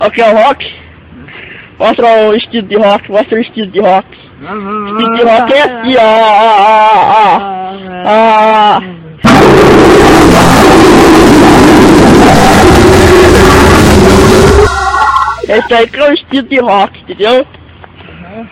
Ok, é o rock. Mostra o estilo de rock, mostra o estilo de rock. O estilo de rock é assim, ó. Esse aí que é o estilo de rock, entendeu?